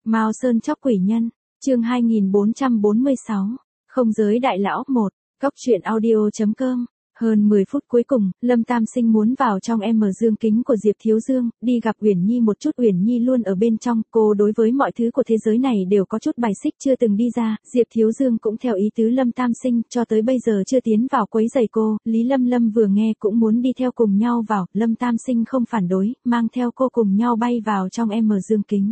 Mao Sơn chóc quỷ nhân, chương 2446, không giới đại lão 1, Cóc truyện audio.com. Hơn 10 phút cuối cùng, Lâm Tam Sinh muốn vào trong dương kính của Diệp Thiếu Dương, đi gặp Uyển Nhi một chút. Uyển Nhi luôn ở bên trong, cô đối với mọi thứ của thế giới này đều có chút bài xích, chưa từng đi ra. Diệp Thiếu Dương cũng theo ý tứ Lâm Tam Sinh, cho tới bây giờ chưa tiến vào quấy rầy cô. Lý Lâm Lâm vừa nghe cũng muốn đi theo cùng nhau vào, Lâm Tam Sinh không phản đối, mang theo cô cùng nhau bay vào trong dương kính.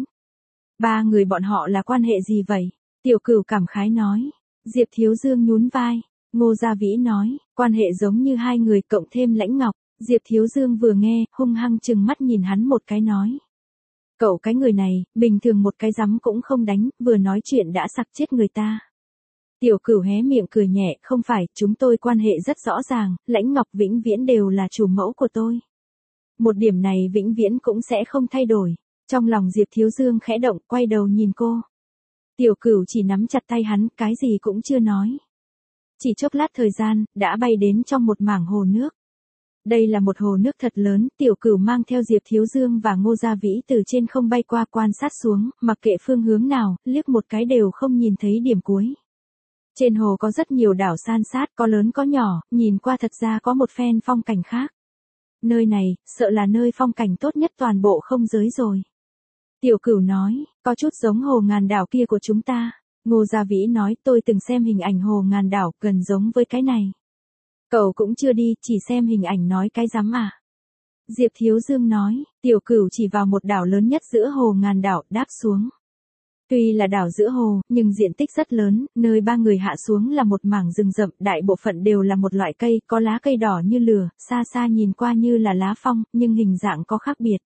Ba người bọn họ là quan hệ gì vậy? Tiểu Cửu cảm khái nói. Diệp Thiếu Dương nhún vai. Ngô Gia Vĩ nói, quan hệ giống như hai người cộng thêm Lãnh Ngọc. Diệp Thiếu Dương vừa nghe, hung hăng trừng mắt nhìn hắn một cái nói. Cậu cái người này, bình thường một cái rắm cũng không đánh, vừa nói chuyện đã sặc chết người ta. Tiểu Cửu hé miệng cười nhẹ, không phải, chúng tôi quan hệ rất rõ ràng, Lãnh Ngọc vĩnh viễn đều là chủ mẫu của tôi. Một điểm này vĩnh viễn cũng sẽ không thay đổi. Trong lòng Diệp Thiếu Dương khẽ động, quay đầu nhìn cô. Tiểu Cửu chỉ nắm chặt tay hắn, cái gì cũng chưa nói. Chỉ chốc lát thời gian, đã bay đến trong một mảng hồ nước. Đây là một hồ nước thật lớn, Tiểu Cửu mang theo Diệp Thiếu Dương và Ngô Gia Vĩ từ trên không bay qua quan sát xuống, mặc kệ phương hướng nào, liếc một cái đều không nhìn thấy điểm cuối. Trên hồ có rất nhiều đảo san sát, có lớn có nhỏ, nhìn qua thật ra có một phen phong cảnh khác. Nơi này, sợ là nơi phong cảnh tốt nhất toàn bộ không giới rồi. Tiểu Cửu nói, có chút giống hồ ngàn đảo kia của chúng ta. Ngô Gia Vĩ nói, tôi từng xem hình ảnh hồ ngàn đảo, gần giống với cái này. Cậu cũng chưa đi, chỉ xem hình ảnh nói cái rắm à. Diệp Thiếu Dương nói, Tiểu Cửu chỉ vào một đảo lớn nhất giữa hồ ngàn đảo, đáp xuống. Tuy là đảo giữa hồ, nhưng diện tích rất lớn, nơi ba người hạ xuống là một mảng rừng rậm, đại bộ phận đều là một loại cây, có lá cây đỏ như lửa, xa xa nhìn qua như là lá phong, nhưng hình dạng có khác biệt.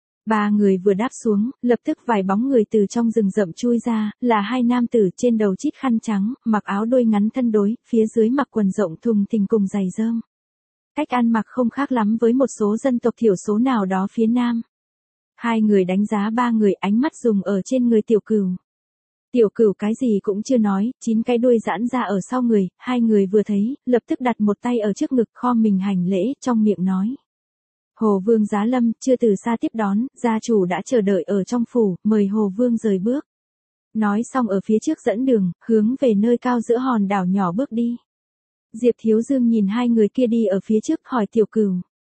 Ba người vừa đáp xuống, lập tức vài bóng người từ trong rừng rậm chui ra, là hai nam tử trên đầu chít khăn trắng, mặc áo đôi ngắn thân đối, phía dưới mặc quần rộng thùng thình cùng giày rơm. Cách ăn mặc không khác lắm với một số dân tộc thiểu số nào đó phía nam. Hai người đánh giá ba người, ánh mắt dùng ở trên người Tiểu Cửu. Tiểu Cửu cái gì cũng chưa nói, 9 cái đuôi giãn ra ở sau người, hai người vừa thấy, lập tức đặt một tay ở trước ngực khom mình hành lễ, trong miệng nói. Hồ Vương Giá Lâm, chưa từ xa tiếp đón, gia chủ đã chờ đợi ở trong phủ, mời Hồ Vương rời bước. Nói xong ở phía trước dẫn đường, hướng về nơi cao giữa hòn đảo nhỏ bước đi. Diệp Thiếu Dương nhìn hai người kia đi ở phía trước, hỏi Tiểu Cửu.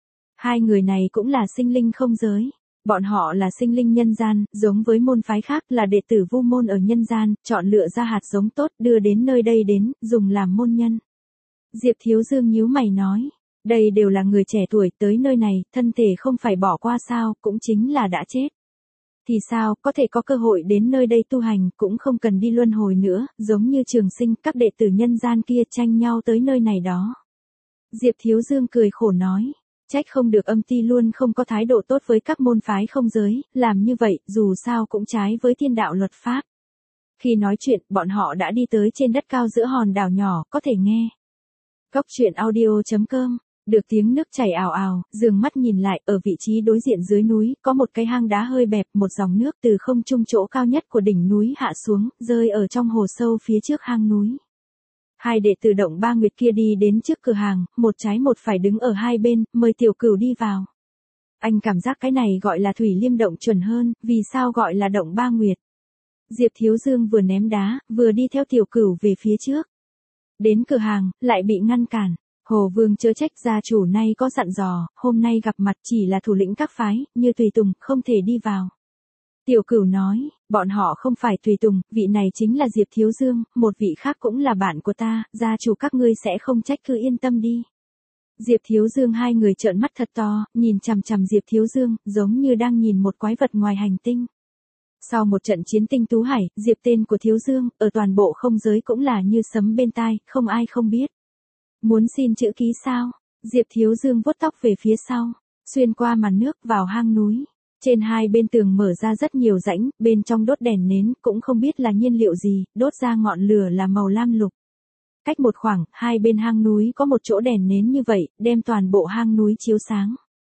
Hai người này cũng là sinh linh không giới. Bọn họ là sinh linh nhân gian, giống với môn phái khác là đệ tử Vu môn ở nhân gian, chọn lựa ra hạt giống tốt đưa đến nơi đây đến, dùng làm môn nhân. Diệp Thiếu Dương nhíu mày nói. Đây đều là người trẻ tuổi tới nơi này, thân thể không phải bỏ qua sao, cũng chính là đã chết. Thì sao, có thể có cơ hội đến nơi đây tu hành, cũng không cần đi luân hồi nữa, giống như Trường Sinh, các đệ tử nhân gian kia tranh nhau tới nơi này đó. Diệp Thiếu Dương cười khổ nói, trách không được Âm Ti luôn không có thái độ tốt với các môn phái không giới, làm như vậy, dù sao cũng trái với thiên đạo luật pháp. Khi nói chuyện, bọn họ đã đi tới trên đất cao giữa hòn đảo nhỏ, có thể nghe. Cóc truyện audio.com. Được tiếng nước chảy ào ào, dường mắt nhìn lại, ở vị trí đối diện dưới núi, có một cái hang đá hơi bẹp, một dòng nước từ không trung chỗ cao nhất của đỉnh núi hạ xuống, rơi ở trong hồ sâu phía trước hang núi. Hai đệ tử Động Ba Nguyệt kia đi đến trước cửa hàng, một trái một phải đứng ở hai bên, mời Tiểu Cửu đi vào. Anh cảm giác cái này gọi là Thủy Liêm Động chuẩn hơn, vì sao gọi là Động Ba Nguyệt? Diệp Thiếu Dương vừa ném đá, vừa đi theo Tiểu Cửu về phía trước. Đến cửa hàng, lại bị ngăn cản. Hồ Vương chớ trách, gia chủ nay có dặn dò, hôm nay gặp mặt chỉ là thủ lĩnh các phái, như tùy tùng, không thể đi vào. Tiểu Cửu nói, bọn họ không phải tùy tùng, vị này chính là Diệp Thiếu Dương, một vị khác cũng là bạn của ta, gia chủ các ngươi sẽ không trách, cứ yên tâm đi. Diệp Thiếu Dương hai người trợn mắt thật to, nhìn chằm chằm Diệp Thiếu Dương, giống như đang nhìn một quái vật ngoài hành tinh. Sau một trận chiến tinh tú hải, Diệp tên của Thiếu Dương, ở toàn bộ không giới cũng là như sấm bên tai, không ai không biết. Muốn xin chữ ký sao? Diệp Thiếu Dương vuốt tóc về phía sau, xuyên qua màn nước vào hang núi. Trên hai bên tường mở ra rất nhiều rãnh, bên trong đốt đèn nến, cũng không biết là nhiên liệu gì, đốt ra ngọn lửa là màu lam lục. Cách một khoảng, hai bên hang núi có một chỗ đèn nến như vậy, đem toàn bộ hang núi chiếu sáng.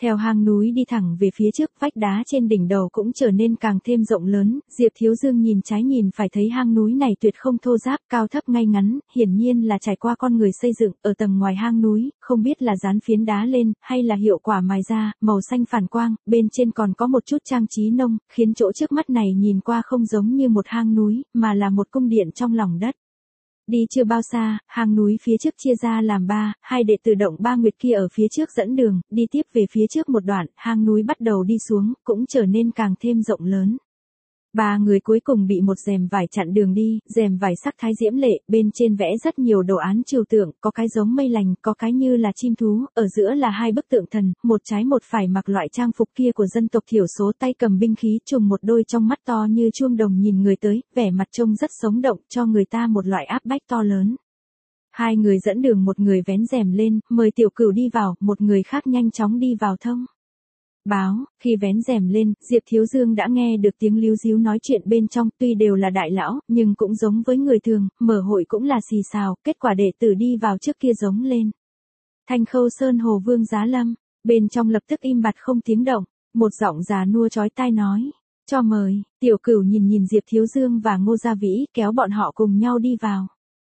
Theo hang núi đi thẳng về phía trước, vách đá trên đỉnh đầu cũng trở nên càng thêm rộng lớn, Diệp Thiếu Dương nhìn trái nhìn phải thấy hang núi này tuyệt không thô ráp, cao thấp ngay ngắn, hiển nhiên là trải qua con người xây dựng, ở tầng ngoài hang núi, không biết là dán phiến đá lên, hay là hiệu quả mài ra, màu xanh phản quang, bên trên còn có một chút trang trí nông, khiến chỗ trước mắt này nhìn qua không giống như một hang núi, mà là một cung điện trong lòng đất. Đi chưa bao xa, hang núi phía trước chia ra làm ba, hai đệ tử Động Ba Nguyệt kia ở phía trước dẫn đường, đi tiếp về phía trước một đoạn, hang núi bắt đầu đi xuống, cũng trở nên càng thêm rộng lớn. Ba người cuối cùng bị một rèm vải chặn đường đi, rèm vải sắc thái diễm lệ, bên trên vẽ rất nhiều đồ án trừu tượng, có cái giống mây lành, có cái như là chim thú, ở giữa là hai bức tượng thần, một trái một phải mặc loại trang phục kia của dân tộc thiểu số, tay cầm binh khí, trùng một đôi trong mắt to như chuông đồng nhìn người tới, vẻ mặt trông rất sống động, cho người ta một loại áp bách to lớn. Hai người dẫn đường, một người vén rèm lên, mời Tiểu Cửu đi vào, một người khác nhanh chóng đi vào thông báo. Khi vén rèm lên, Diệp Thiếu Dương đã nghe được tiếng líu ríu nói chuyện bên trong, tuy đều là đại lão, nhưng cũng giống với người thường, mở hội cũng là xì xào, kết quả đệ tử đi vào trước kia giống lên. Thanh Khâu Sơn Hồ Vương Giá Lâm, bên trong lập tức im bặt không tiếng động, một giọng già nua chói tai nói, cho mời. Tiểu Cửu nhìn nhìn Diệp Thiếu Dương và Ngô Gia Vĩ, kéo bọn họ cùng nhau đi vào.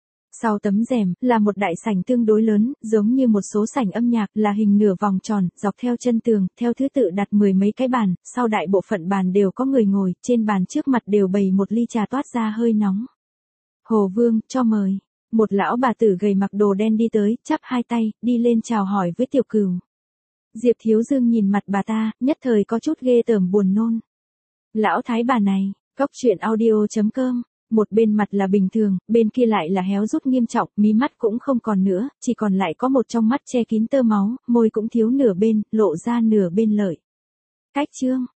Sau tấm rèm, là một đại sảnh tương đối lớn, giống như một số sảnh âm nhạc, là hình nửa vòng tròn, dọc theo chân tường, theo thứ tự đặt 10 mấy cái bàn, sau đại bộ phận bàn đều có người ngồi, trên bàn trước mặt đều bày một ly trà toát ra hơi nóng. Hồ Vương, cho mời. Một lão bà tử gầy mặc đồ đen đi tới, chắp hai tay, đi lên chào hỏi với Tiểu Cửu. Diệp Thiếu Dương nhìn mặt bà ta, nhất thời có chút ghê tởm buồn nôn. Lão thái bà này, coctruyện.audio.com. Một bên mặt là bình thường, bên kia lại là héo rút nghiêm trọng, mí mắt cũng không còn nữa, chỉ còn lại có một trong mắt che kín tơ máu, môi cũng thiếu nửa bên, lộ ra nửa bên lợi. Cách chương.